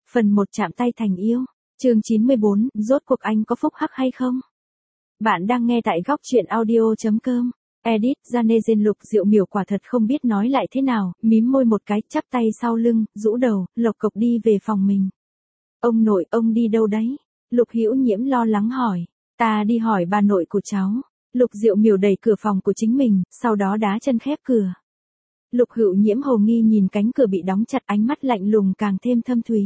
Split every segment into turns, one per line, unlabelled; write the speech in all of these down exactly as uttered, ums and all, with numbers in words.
Phần một chạm tay thành yêu. Chương chín mươi bốn, rốt cuộc anh có phúc hắc hay không? Bạn đang nghe tại góc truyện audio chấm com. Edit, Janezin Lục Diệu Miểu quả thật không biết nói lại thế nào, mím môi một cái, chắp tay sau lưng, rũ đầu, lộc cộc đi về phòng mình. Ông nội, ông đi đâu đấy? Lục Hữu Nhiễm lo lắng hỏi. Ta đi hỏi bà nội của cháu. Lục Diệu Miểu đẩy cửa phòng của chính mình, sau đó đá chân khép cửa. Lục Hữu Nhiễm hồ nghi nhìn cánh cửa bị đóng chặt, ánh mắt lạnh lùng càng thêm thâm thúy.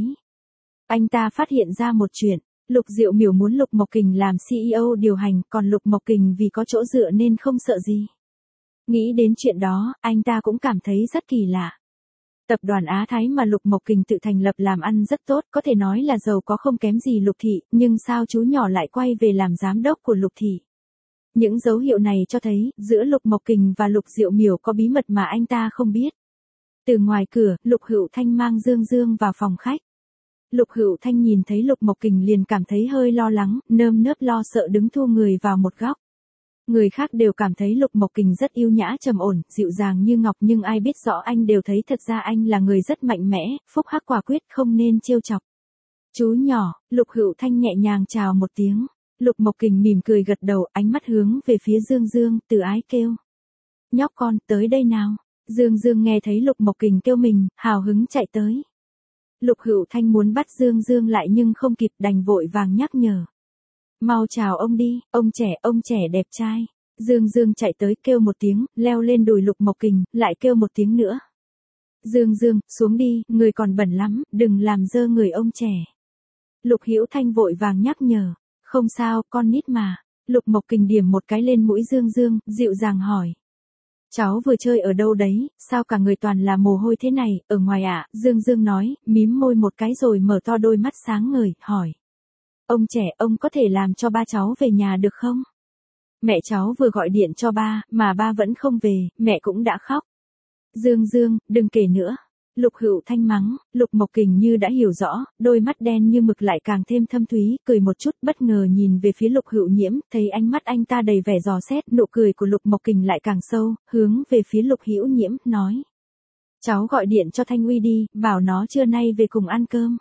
Anh ta phát hiện ra một chuyện, Lục Diệu Miểu muốn Lục Mộc Kình làm xê e ô điều hành, còn Lục Mộc Kình vì có chỗ dựa nên không sợ gì. Nghĩ đến chuyện đó, anh ta cũng cảm thấy rất kỳ lạ. Tập đoàn Á Thái mà Lục Mộc Kình tự thành lập làm ăn rất tốt, có thể nói là giàu có không kém gì Lục Thị, nhưng sao chú nhỏ lại quay về làm giám đốc của Lục Thị? Những dấu hiệu này cho thấy, giữa Lục Mộc Kình và Lục Diệu Miểu có bí mật mà anh ta không biết. Từ ngoài cửa, Lục Hữu Thanh mang Dương Dương vào phòng khách. Lục Hữu Thanh nhìn thấy Lục Mộc Kình liền cảm thấy hơi lo lắng, nơm nớp lo sợ đứng thu người vào một góc. Người khác đều cảm thấy Lục Mộc Kình rất yêu nhã trầm ổn, dịu dàng như ngọc, nhưng ai biết rõ anh đều thấy thật ra anh là người rất mạnh mẽ, phúc hắc quả quyết, không nên trêu chọc. Chú nhỏ, Lục Hữu Thanh nhẹ nhàng chào một tiếng. Lục Mộc Kình mỉm cười gật đầu, ánh mắt hướng về phía Dương Dương, từ ái kêu. Nhóc con, tới đây nào. Dương Dương nghe thấy Lục Mộc Kình kêu mình, hào hứng chạy tới. Lục Hữu Thanh muốn bắt Dương Dương lại nhưng không kịp, đành vội vàng nhắc nhở. Mau chào ông đi, ông trẻ, ông trẻ đẹp trai. Dương Dương chạy tới kêu một tiếng, leo lên đùi Lục Mộc Kình, lại kêu một tiếng nữa. Dương Dương, xuống đi, người còn bẩn lắm, đừng làm dơ người ông trẻ. Lục Hữu Thanh vội vàng nhắc nhở. Không sao, con nít mà. Lục Mộc Kình điểm một cái lên mũi Dương Dương, dịu dàng hỏi. Cháu vừa chơi ở đâu đấy, sao cả người toàn là mồ hôi thế này, ở ngoài ạ, à? Dương Dương nói, mím môi một cái rồi mở to đôi mắt sáng ngời, hỏi. Ông trẻ, ông có thể làm cho ba cháu về nhà được không? Mẹ cháu vừa gọi điện cho ba, mà ba vẫn không về, mẹ cũng đã khóc. Dương Dương, đừng kể nữa. Lục Hữu Thanh mắng, Lục Mộc Kình như đã hiểu rõ, đôi mắt đen như mực lại càng thêm thâm thúy, cười một chút, bất ngờ nhìn về phía Lục Hữu Nhiễm, thấy ánh mắt anh ta đầy vẻ dò xét, nụ cười của Lục Mộc Kình lại càng sâu, hướng về phía Lục Hữu Nhiễm, nói. Cháu gọi điện cho Thanh Uy đi, bảo nó trưa nay về cùng ăn cơm.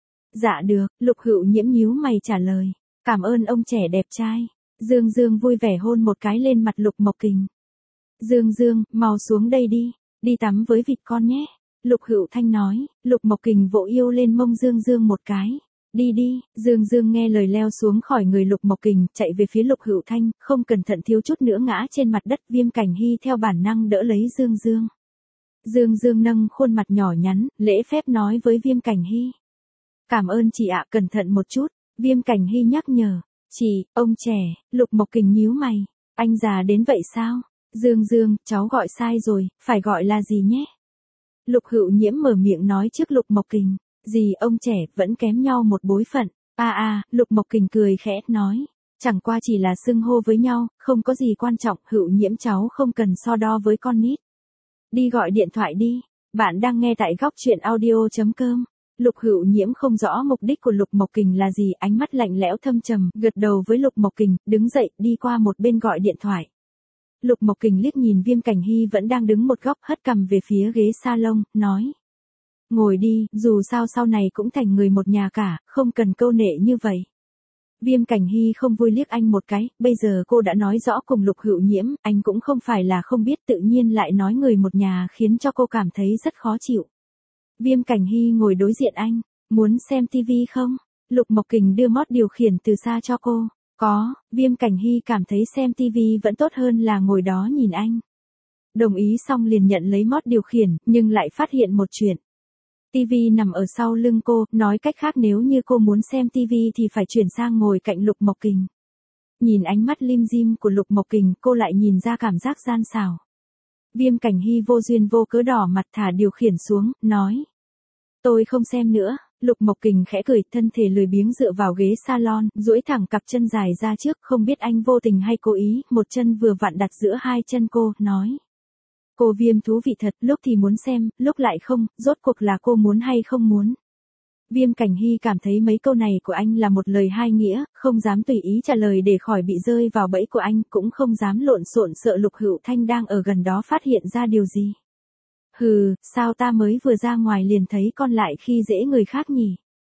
Dạ được, Lục Hữu Nhiễm nhíu mày trả lời, cảm ơn ông trẻ đẹp trai. Dương Dương vui vẻ hôn một cái lên mặt Lục Mộc Kình. Dương Dương, mau xuống đây đi, đi tắm với vịt con nhé. Lục Hữu Thanh nói, Lục Mộc Kình vỗ yêu lên mông Dương Dương một cái. Đi đi, Dương Dương nghe lời leo xuống khỏi người Lục Mộc Kình, chạy về phía Lục Hữu Thanh, không cẩn thận thiếu chút nữa ngã trên mặt đất. Viêm Cảnh Hy theo bản năng đỡ lấy Dương Dương. Dương Dương nâng khuôn mặt nhỏ nhắn, lễ phép nói với Viêm Cảnh Hy. Cảm ơn chị ạ, cẩn thận một chút. Viêm Cảnh Hy nhắc nhở. Chị, ông trẻ, Lục Mộc Kình nhíu mày. Anh già đến vậy sao? Dương Dương, cháu gọi sai rồi, phải gọi là gì nhé? Lục Hữu Nhiễm mở miệng nói trước Lục Mộc Kình. Gì ông trẻ, vẫn kém nhau một bối phận. À à, Lục Mộc Kình cười khẽ, nói. Chẳng qua chỉ là xưng hô với nhau, không có gì quan trọng, Hữu Nhiễm cháu không cần so đo với con nít. Đi gọi điện thoại đi. Bạn đang nghe tại góc truyện audio chấm com. Lục Hữu Nhiễm không rõ mục đích của Lục Mộc Kình là gì, ánh mắt lạnh lẽo thâm trầm, gật đầu với Lục Mộc Kình, đứng dậy, đi qua một bên gọi điện thoại. Lục Mộc Kình liếc nhìn Viêm Cảnh Hy vẫn đang đứng một góc, hất cằm về phía ghế salon, nói. Ngồi đi, dù sao sau này cũng thành người một nhà cả, không cần câu nệ như vậy. Viêm Cảnh Hy không vui liếc anh một cái, bây giờ cô đã nói rõ cùng Lục Hữu Nhiễm, anh cũng không phải là không biết, tự nhiên lại nói người một nhà khiến cho cô cảm thấy rất khó chịu. Viêm Cảnh Hy ngồi đối diện anh, muốn xem tivi không? Lục Mộc Kình đưa mót điều khiển từ xa cho cô. Có, Viêm Cảnh Hy cảm thấy xem tivi vẫn tốt hơn là ngồi đó nhìn anh. Đồng ý xong liền nhận lấy mót điều khiển, nhưng lại phát hiện một chuyện. Tivi nằm ở sau lưng cô, nói cách khác nếu như cô muốn xem tivi thì phải chuyển sang ngồi cạnh Lục Mộc Kình. Nhìn ánh mắt lim dim của Lục Mộc Kình, cô lại nhìn ra cảm giác gian xảo. Viêm Cảnh Hy vô duyên vô cớ đỏ mặt thả điều khiển xuống, nói. Tôi không xem nữa. Lục Mộc Kình khẽ cười, thân thể lười biếng dựa vào ghế salon, duỗi thẳng cặp chân dài ra trước, không biết anh vô tình hay cố ý, một chân vừa vặn đặt giữa hai chân cô, nói. Cô Viêm thú vị thật, lúc thì muốn xem, lúc lại không, rốt cuộc là cô muốn hay không muốn. Viêm Cảnh Hy cảm thấy mấy câu này của anh là một lời hai nghĩa, không dám tùy ý trả lời để khỏi bị rơi vào bẫy của anh, cũng không dám lộn xộn sợ Lục Hữu Thanh đang ở gần đó phát hiện ra điều gì. Hừ, sao ta mới vừa ra ngoài liền thấy con lại khi dễ người khác nhỉ?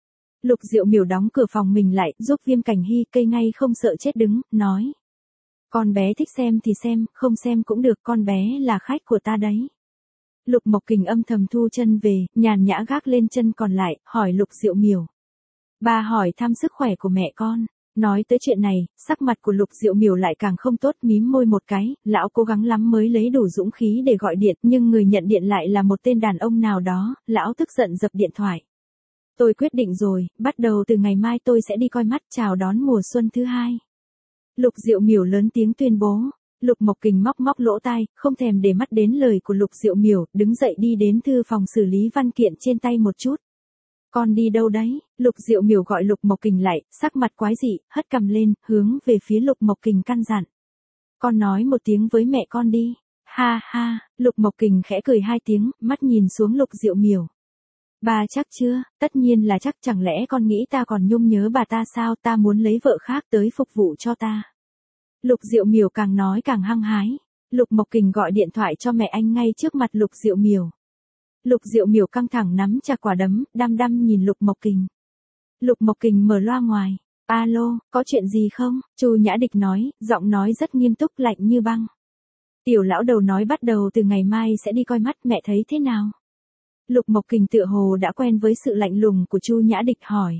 Lục Diệu Miểu đóng cửa phòng mình lại, giúp Viêm Cảnh Hy cây ngay không sợ chết đứng, nói. Con bé thích xem thì xem, không xem cũng được, con bé là khách của ta đấy. Lục Mộc Kình âm thầm thu chân về, nhàn nhã gác lên chân còn lại, hỏi Lục Diệu Miểu. Bà hỏi thăm sức khỏe của mẹ con. Nói tới chuyện này, sắc mặt của Lục Diệu Miểu lại càng không tốt, mím môi một cái, lão cố gắng lắm mới lấy đủ dũng khí để gọi điện, nhưng người nhận điện lại là một tên đàn ông nào đó, lão tức giận dập điện thoại. Tôi quyết định rồi, bắt đầu từ ngày mai tôi sẽ đi coi mắt chào đón mùa xuân thứ hai. Lục Diệu Miểu lớn tiếng tuyên bố. Lục Mộc Kình móc móc lỗ tai, không thèm để mắt đến lời của Lục Diệu Miểu, đứng dậy đi đến thư phòng xử lý văn kiện trên tay một chút. Con đi đâu đấy? Lục Diệu Miểu gọi Lục Mộc Kình lại, sắc mặt quái dị, hất cằm lên, hướng về phía Lục Mộc Kình căn dặn. Con nói một tiếng với mẹ con đi. Ha ha, Lục Mộc Kình khẽ cười hai tiếng, mắt nhìn xuống Lục Diệu Miểu. Bà chắc chưa? Tất nhiên là chắc, chẳng lẽ con nghĩ ta còn nhung nhớ bà ta sao, ta muốn lấy vợ khác tới phục vụ cho ta. Lục Diệu Miểu càng nói càng hăng hái. Lục Mộc Kình gọi điện thoại cho mẹ anh ngay trước mặt Lục Diệu Miểu. Lục Diệu Miểu căng thẳng nắm chặt quả đấm, đăm đăm nhìn Lục Mộc Kình. Lục Mộc Kình mở loa ngoài. Alo, có chuyện gì không? Chu Nhã Địch nói, giọng nói rất nghiêm túc lạnh như băng. Tiểu lão đầu nói bắt đầu từ ngày mai sẽ đi coi mắt, mẹ thấy thế nào? Lục Mộc Kình tựa hồ đã quen với sự lạnh lùng của Chu Nhã Địch hỏi.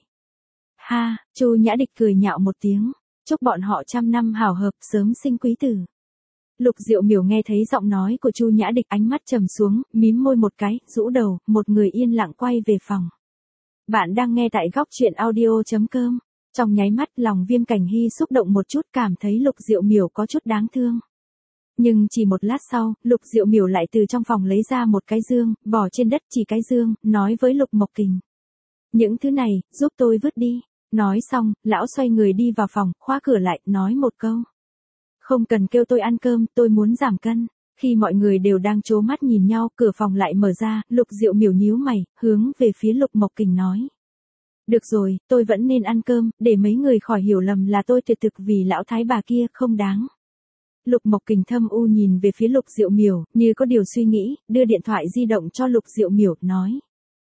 Ha, Chu Nhã Địch cười nhạo một tiếng. Chúc bọn họ trăm năm hảo hợp, sớm sinh quý tử. Lục Diệu Miểu nghe thấy giọng nói của Chu Nhã Địch, ánh mắt trầm xuống, mím môi một cái, rũ đầu, một người yên lặng quay về phòng. Bạn đang nghe tại góc truyện audio chấm com. Trong nháy mắt lòng Viêm Cảnh Hy xúc động một chút, cảm thấy Lục Diệu Miểu có chút đáng thương. Nhưng chỉ một lát sau, Lục Diệu Miểu lại từ trong phòng lấy ra một cái dương, bỏ trên đất chỉ cái dương, nói với Lục Mộc Kình. Những thứ này, giúp tôi vứt đi. Nói xong, lão xoay người đi vào phòng, khóa cửa lại, nói một câu. Không cần kêu tôi ăn cơm, tôi muốn giảm cân. Khi mọi người đều đang trố mắt nhìn nhau, cửa phòng lại mở ra, Lục Diệu Miểu nhíu mày, hướng về phía Lục Mộc Kình nói. Được rồi, tôi vẫn nên ăn cơm, để mấy người khỏi hiểu lầm là tôi tuyệt thực vì lão thái bà kia, không đáng. Lục Mộc Kình thâm u nhìn về phía Lục Diệu Miểu, như có điều suy nghĩ, đưa điện thoại di động cho Lục Diệu Miểu, nói.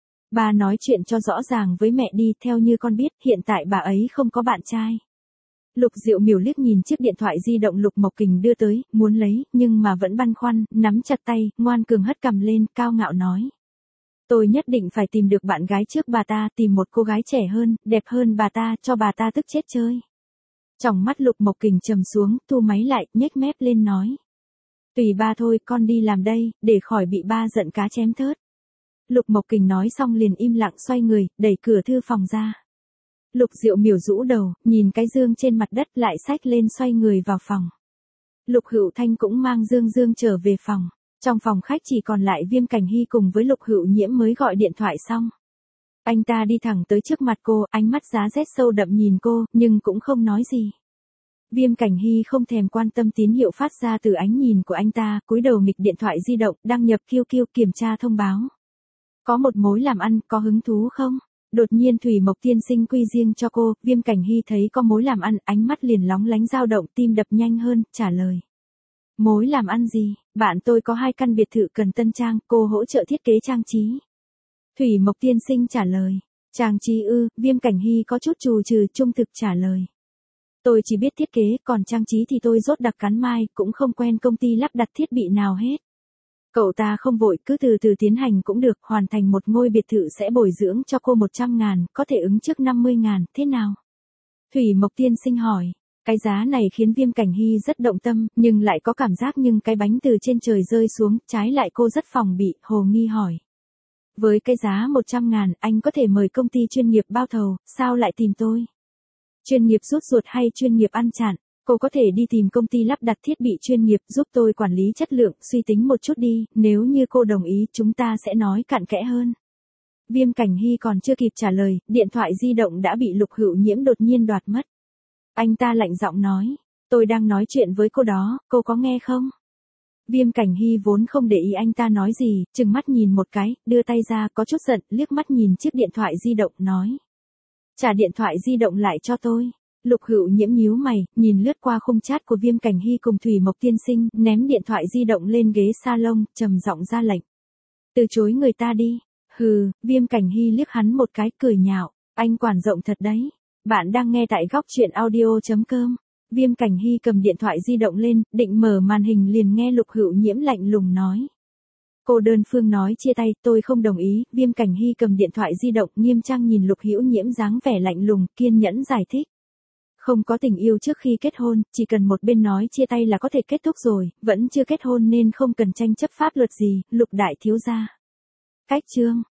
Bà nói chuyện cho rõ ràng với mẹ đi, theo như con biết, hiện tại bà ấy không có bạn trai. Lục Diệu Miểu liếc nhìn chiếc điện thoại di động Lục Mộc Kình đưa tới, muốn lấy, nhưng mà vẫn băn khoăn, nắm chặt tay, ngoan cường hất cằm lên, cao ngạo nói. Tôi nhất định phải tìm được bạn gái trước bà ta, tìm một cô gái trẻ hơn, đẹp hơn bà ta, cho bà ta tức chết chơi. Trong mắt Lục Mộc Kình trầm xuống, thu máy lại, nhếch mép lên nói. Tùy ba thôi, con đi làm đây, để khỏi bị ba giận cá chém thớt. Lục Mộc Kình nói xong liền im lặng xoay người, đẩy cửa thư phòng ra. Lục Diệu Miểu rũ đầu, nhìn cái dương trên mặt đất lại xách lên xoay người vào phòng. Lục Hữu Thanh cũng mang dương dương trở về phòng. Trong phòng khách chỉ còn lại Viêm Cảnh Hy cùng với Lục Hữu Nhiễm mới gọi điện thoại xong. Anh ta đi thẳng tới trước mặt cô, ánh mắt giá rét sâu đậm nhìn cô, nhưng cũng không nói gì. Viêm Cảnh Hy không thèm quan tâm tín hiệu phát ra từ ánh nhìn của anh ta, cúi đầu nghịch điện thoại di động, đăng nhập Q Q kiểm tra thông báo. Có một mối làm ăn, có hứng thú không? Đột nhiên Thủy Mộc tiên sinh quy riêng cho cô, Viêm Cảnh Hy thấy có mối làm ăn, ánh mắt liền lóng lánh dao động, tim đập nhanh hơn, trả lời. Mối làm ăn gì? Bạn tôi có hai căn biệt thự cần tân trang, cô hỗ trợ thiết kế trang trí. Thủy Mộc tiên sinh trả lời. Trang trí ư? Viêm Cảnh Hy có chút trù trừ, trung thực trả lời. Tôi chỉ biết thiết kế, còn trang trí thì tôi rốt đặc cắn mai, cũng không quen công ty lắp đặt thiết bị nào hết. Cậu ta không vội, cứ từ từ tiến hành cũng được, hoàn thành một ngôi biệt thự sẽ bồi dưỡng cho cô một trăm ngàn, có thể ứng trước năm mươi ngàn, thế nào? Thủy Mộc tiên sinh hỏi. Cái giá này khiến Viêm Cảnh Hy rất động tâm, nhưng lại có cảm giác nhưng cái bánh từ trên trời rơi xuống, trái lại cô rất phòng bị, hồ nghi hỏi. Với cái giá một trăm ngàn, anh có thể mời công ty chuyên nghiệp bao thầu, sao lại tìm tôi? Chuyên nghiệp rút ruột hay chuyên nghiệp ăn chặn? Cô có thể đi tìm công ty lắp đặt thiết bị chuyên nghiệp giúp tôi quản lý chất lượng, suy tính một chút đi, nếu như cô đồng ý chúng ta sẽ nói cặn kẽ hơn. Viêm Cảnh Hy còn chưa kịp trả lời, điện thoại di động đã bị Lục Hữu Nhiễm đột nhiên đoạt mất. Anh ta lạnh giọng nói, tôi đang nói chuyện với cô đó, cô có nghe không? Viêm Cảnh Hy vốn không để ý anh ta nói gì, trừng mắt nhìn một cái, đưa tay ra có chút giận, liếc mắt nhìn chiếc điện thoại di động, nói. Trả điện thoại di động lại cho tôi. Lục Hữu Nhiễm nhíu mày, nhìn lướt qua khung chat của Viêm Cảnh Hy cùng Thủy Mộc tiên sinh, ném điện thoại di động lên ghế salon, trầm giọng ra lệnh. Từ chối người ta đi. Hừ, Viêm Cảnh Hy liếc hắn một cái, cười nhạo. Anh quản rộng thật đấy. Bạn đang nghe tại góc chuyện audio.com. Viêm Cảnh Hy cầm điện thoại di động lên, định mở màn hình liền nghe Lục Hữu Nhiễm lạnh lùng nói. Cô đơn phương nói chia tay, tôi không đồng ý. Viêm Cảnh Hy cầm điện thoại di động nghiêm trang nhìn Lục Hữu Nhiễm dáng vẻ lạnh lùng, kiên nhẫn giải thích. Không có tình yêu trước khi kết hôn, chỉ cần một bên nói chia tay là có thể kết thúc rồi, vẫn chưa kết hôn nên không cần tranh chấp pháp luật gì, Lục đại thiếu gia. Cách chương.